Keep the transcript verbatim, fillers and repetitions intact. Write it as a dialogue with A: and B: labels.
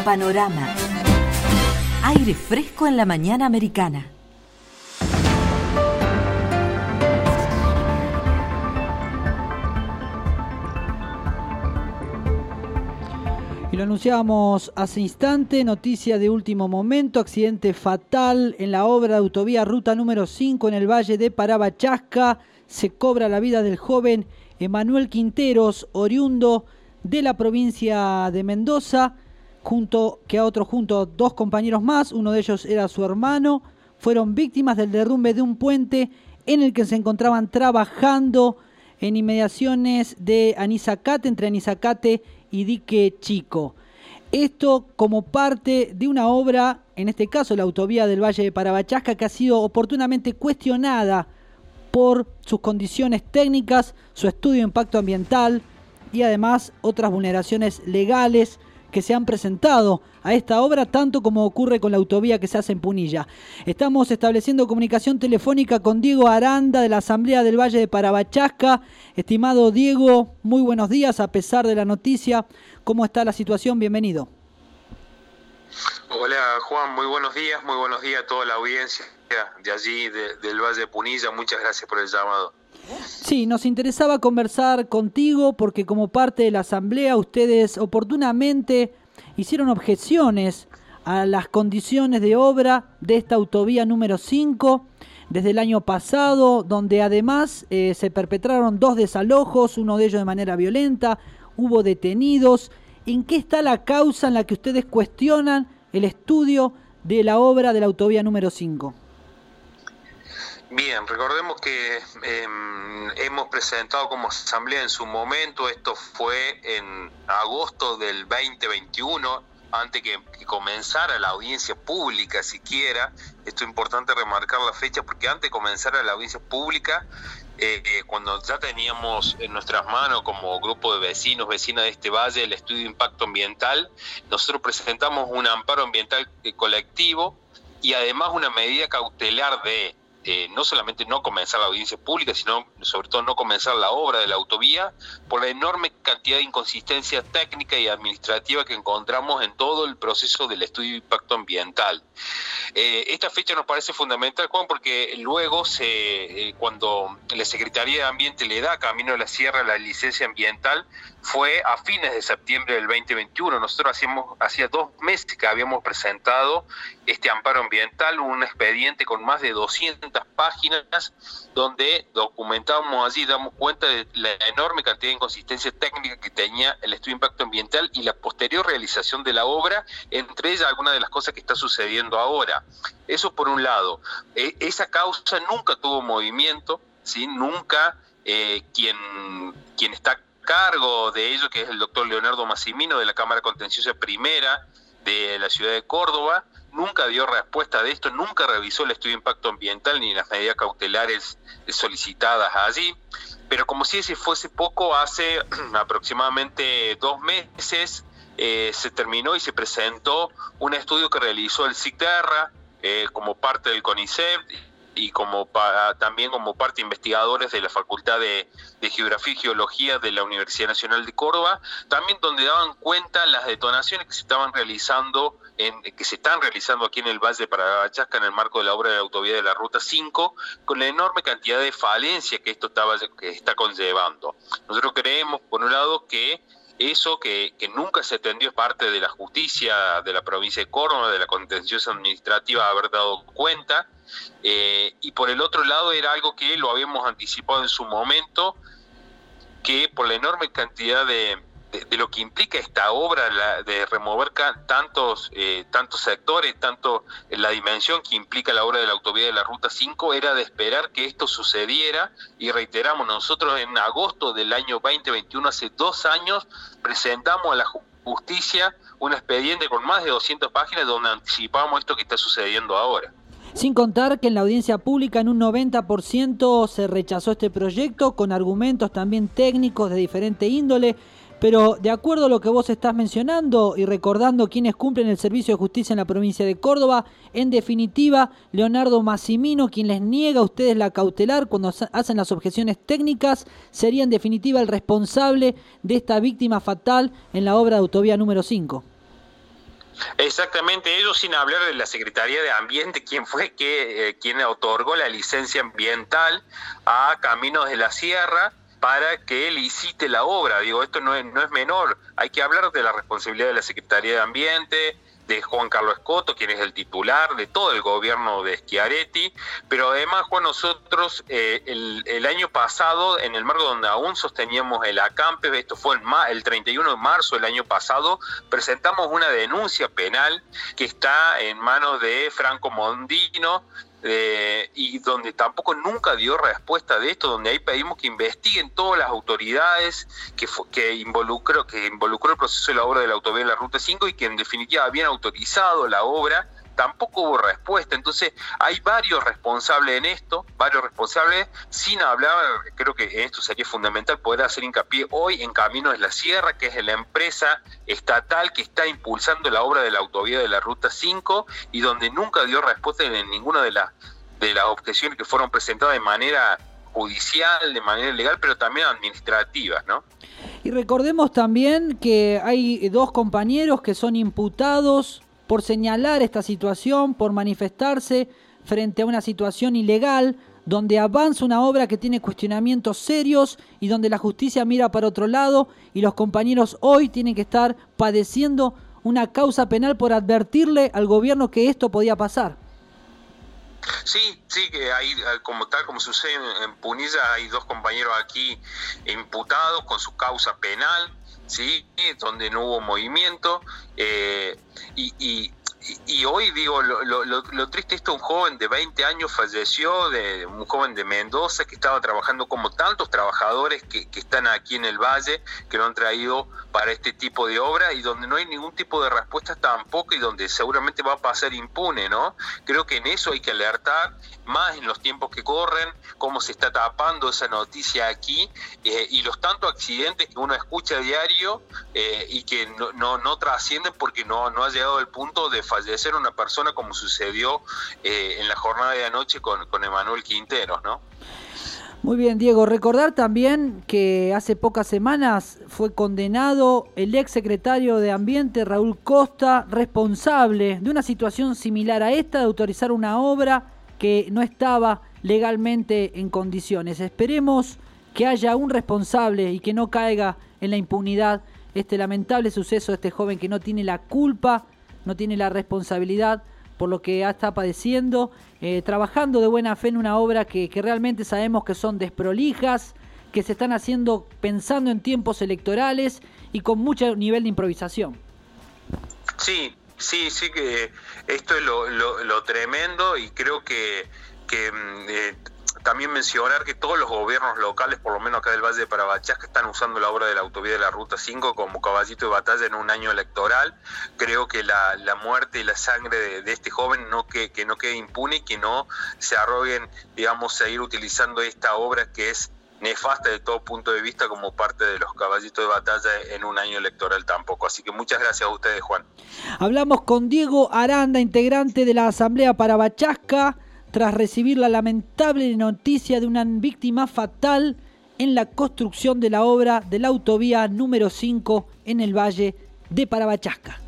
A: Panorama. Aire fresco en la mañana americana.
B: Y lo anunciábamos hace instante, noticia de último momento, accidente fatal en la obra de autovía ruta número cinco en el Valle de Parabachasca. Se cobra la vida del joven Emanuel Quinteros, oriundo de la provincia de Mendoza, junto que a otros junto dos compañeros más, uno de ellos era su hermano, fueron víctimas del derrumbe de un puente en el que se encontraban trabajando en inmediaciones de Anizacate, entre Anizacate y Dique Chico. Esto como parte de una obra, en este caso la autovía del Valle de Parabachasca, que ha sido oportunamente cuestionada por sus condiciones técnicas, su estudio de impacto ambiental y además otras vulneraciones legales que se han presentado a esta obra, tanto como ocurre con la autovía que se hace en Punilla. Estamos estableciendo comunicación telefónica con Diego Aranda de la Asamblea del Valle de Parabachasca. Estimado Diego, muy buenos días, a pesar de la noticia. ¿Cómo está la situación? Bienvenido.
C: Hola Juan, muy buenos días, muy buenos días a toda la audiencia de allí, de, del Valle de Punilla. Muchas gracias por el llamado.
B: Sí, nos interesaba conversar contigo porque como parte de la Asamblea ustedes oportunamente hicieron objeciones a las condiciones de obra de esta autovía número cinco desde el año pasado, donde además eh, se perpetraron dos desalojos, uno de ellos de manera violenta, hubo detenidos. ¿En qué está la causa en la que ustedes cuestionan el estudio de la obra de la autovía número cinco?
C: Bien, recordemos que eh, hemos presentado como asamblea en su momento, esto fue en agosto del veinte veintiuno, antes que, que comenzara la audiencia pública siquiera. Esto es importante remarcar la fecha porque antes de comenzar la audiencia pública, eh, eh, cuando ya teníamos en nuestras manos como grupo de vecinos, vecinas de este valle, el estudio de impacto ambiental, nosotros presentamos un amparo ambiental colectivo y además una medida cautelar de Eh, no solamente no comenzar la audiencia pública, sino sobre todo no comenzar la obra de la autovía por la enorme cantidad de inconsistencia técnica y administrativa que encontramos en todo el proceso del estudio de impacto ambiental. Eh, esta fecha nos parece fundamental, Juan, porque luego se, eh, cuando la Secretaría de Ambiente le da Camino de la Sierra la licencia ambiental, fue a fines de septiembre del veinte veintiuno. Nosotros hacíamos, hacía dos meses que habíamos presentado este amparo ambiental, un expediente con más de doscientas páginas, donde documentamos allí, damos cuenta de la enorme cantidad de inconsistencia técnica que tenía el estudio de impacto ambiental y la posterior realización de la obra, entre ellas algunas de las cosas que está sucediendo ahora. Eso por un lado. Eh, esa causa nunca tuvo movimiento, ¿sí? Nunca eh, quien, quien está cargo de ello, que es el doctor Leonardo Massimino de la Cámara Contenciosa Primera de la ciudad de Córdoba, nunca dio respuesta de esto, nunca revisó el estudio de impacto ambiental ni las medidas cautelares solicitadas allí. Pero como si ese fuese poco, hace aproximadamente dos meses eh, se terminó y se presentó un estudio que realizó el CICTERRA eh, como parte del CONICET y como para, también como parte de investigadores de la Facultad de, de Geografía y Geología de la Universidad Nacional de Córdoba, también donde daban cuenta las detonaciones que se estaban realizando, en, que se están realizando aquí en el Valle de Parabachasca en el marco de la obra de la autovía de la Ruta cinco, con la enorme cantidad de falencia que esto estaba, que está conllevando. Nosotros creemos, por un lado, que eso que, que nunca se atendió es parte de la justicia de la provincia de Córdoba, de la contenciosa administrativa, haber dado cuenta, eh, y por el otro lado era algo que lo habíamos anticipado en su momento, que por la enorme cantidad de, de, de lo que implica esta obra, la, de remover ca- tantos, eh, tantos sectores, tanto en la dimensión que implica la obra de la autovía de la Ruta cinco, era de esperar que esto sucediera, y reiteramos, nosotros en agosto del año veinte veintiuno, hace dos años, presentamos a la justicia un expediente con más de doscientas páginas donde anticipamos esto que está sucediendo ahora.
B: Sin contar que en la audiencia pública en un noventa por ciento se rechazó este proyecto con argumentos también técnicos de diferente índole, pero de acuerdo a lo que vos estás mencionando y recordando quienes cumplen el servicio de justicia en la provincia de Córdoba, en definitiva, Leonardo Massimino, quien les niega a ustedes la cautelar cuando hacen las objeciones técnicas, sería en definitiva el responsable de esta víctima fatal en la obra de autovía número cinco.
C: Exactamente, ellos sin hablar de la Secretaría de Ambiente, quien fue que eh, quien otorgó la licencia ambiental a Caminos de la Sierra para que licite la obra. Digo, esto no es, no es menor, hay que hablar de la responsabilidad de la Secretaría de Ambiente, de Juan Carlos Escoto, quien es el titular, de todo el gobierno de Schiaretti, pero además, Juan, nosotros eh, el, el año pasado, en el marco donde aún sosteníamos el acampe, esto fue el, el treinta y uno de marzo del año pasado, presentamos una denuncia penal que está en manos de Franco Mondino, Eh, y donde tampoco nunca dio respuesta de esto, donde ahí pedimos que investiguen todas las autoridades que, que, involucró, que involucró el proceso de la obra de la autovía de la Ruta cinco y que en definitiva habían autorizado la obra, tampoco hubo respuesta. Entonces hay varios responsables en esto, varios responsables, sin hablar, creo que esto sería fundamental poder hacer hincapié hoy en Caminos de la Sierra, que es la empresa estatal que está impulsando la obra de la autovía de la Ruta cinco y donde nunca dio respuesta en ninguna de las, de las objeciones que fueron presentadas de manera judicial, de manera legal, pero también administrativa, ¿no?
B: Y recordemos también que hay dos compañeros que son imputados por señalar esta situación, por manifestarse frente a una situación ilegal, donde avanza una obra que tiene cuestionamientos serios y donde la justicia mira para otro lado y los compañeros hoy tienen que estar padeciendo una causa penal por advertirle al gobierno que esto podía pasar.
C: Sí, sí, que hay, como tal como sucede en Punilla, hay dos compañeros aquí imputados con su causa penal, sí, donde no hubo movimiento, eh, y, y, y hoy digo, lo, lo, lo triste es que un joven de veinte años falleció, de un joven de Mendoza que estaba trabajando como tantos trabajadores que, que están aquí en el valle, que lo han traído para este tipo de obra y donde no hay ningún tipo de respuesta tampoco y donde seguramente va a pasar impune, ¿no? Creo que en eso hay que alertar, más en los tiempos que corren, cómo se está tapando esa noticia aquí eh, y los tantos accidentes que uno escucha a diario eh, y que no, no, no trascienden porque no, no ha llegado al punto de fallecer una persona como sucedió eh, en la jornada de anoche con, con Emanuel Quinteros, ¿no?
B: Muy bien, Diego. Recordar también que hace pocas semanas fue condenado el ex secretario de Ambiente, Raúl Costa, responsable de una situación similar a esta, de autorizar una obra que no estaba legalmente en condiciones. Esperemos que haya un responsable y que no caiga en la impunidad este lamentable suceso de este joven que no tiene la culpa, no tiene la responsabilidad por lo que está padeciendo, eh, trabajando de buena fe en una obra que, que realmente sabemos que son desprolijas, que se están haciendo pensando en tiempos electorales y con mucho nivel de improvisación.
C: Sí, sí, sí, que esto es lo, lo, lo tremendo y creo que, que eh, también mencionar que todos los gobiernos locales, por lo menos acá del Valle de Parabachasca, están usando la obra de la autovía de la Ruta cinco como caballito de batalla en un año electoral. Creo que la, la muerte y la sangre de, de este joven no que, que no quede impune y que no se arroguen, digamos, seguir utilizando esta obra que es nefasta de todo punto de vista como parte de los caballitos de batalla en un año electoral tampoco. Así que muchas gracias a ustedes, Juan.
B: Hablamos con Diego Aranda, integrante de la Asamblea Parabachasca, tras recibir la lamentable noticia de una víctima fatal en la construcción de la obra de la autovía número cinco en el Valle de Parabachasca.